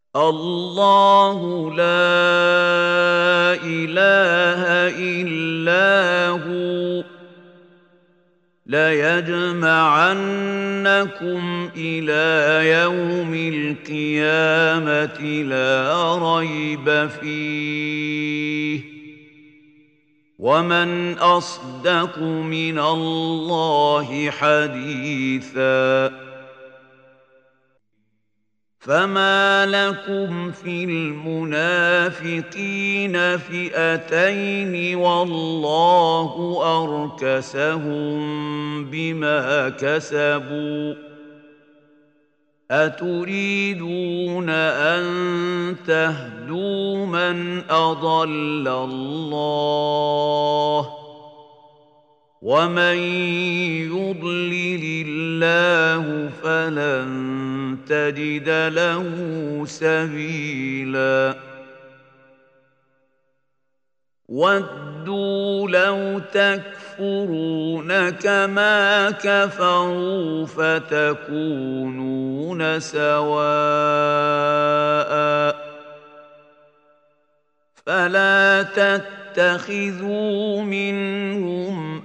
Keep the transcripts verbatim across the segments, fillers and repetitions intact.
الله لا إله إلا هو ليجمعنكم إلى يوم القيامة لا ريب فيه ومن أصدق من الله حديثا فما لكم في المنافقين فئتين والله أركسهم بما كسبوا أتريدون أن تهدوا من أضل الله ومن يضلل الله فلن تجد له سبيلا ودوا لو تكفرون كما كفروا فتكونون سواء فلا تتخذوا منهم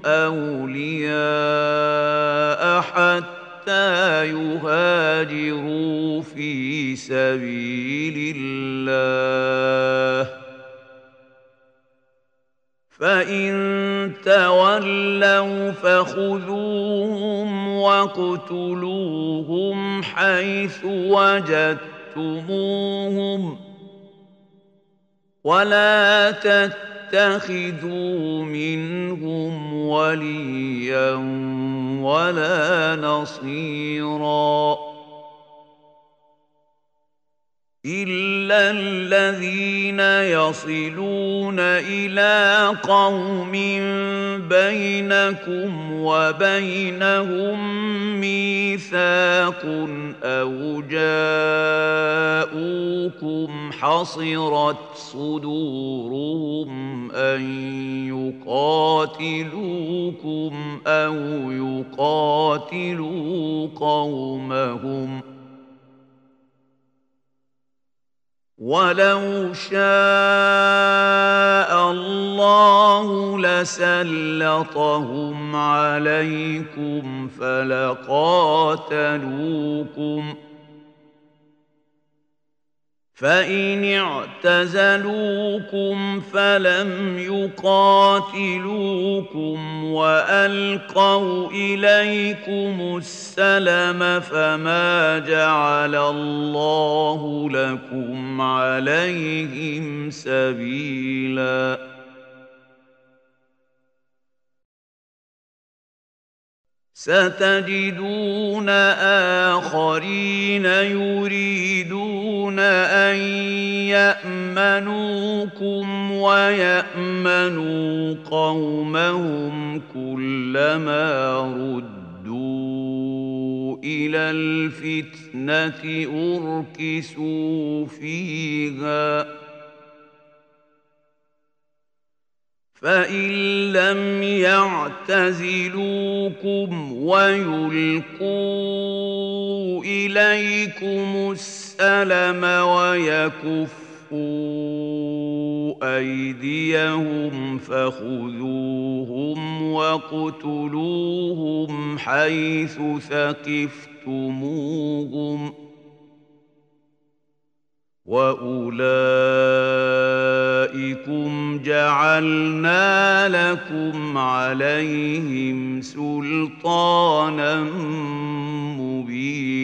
أولياء حتى يهاجروا في سبيل الله فإن تولوا فخذوهم واقتلوهم حيث وجدتموهم ولا تتخذوا منهم وليا ولا نصيرا إلا الذين يصلون إلى قوم بينكم وبينهم ميثاق أو جاءوكم حصرت صدورهم أن يقاتلوكم أو يقاتلوا قومهم ولو شاء الله لسلطهم عليكم فلقاتلوكم فإن اعتزلوكم فلم يقاتلوكم وألقوا إليكم السلم فما جعل الله لكم عليهم سبيلا ستجدون آخرين يريدون أن يأمنوكم ويأمنوا قومهم كلما ردوا إلى الفتنة أركسوا فيها فإن لم يعتزلوكم ويلقوا إليكم السلم ويكفوا أيديهم فخذوهم واقتلوهم حيث ثقفتموهم وأولئكم جعلنا لكم عليهم سلطانا مبينا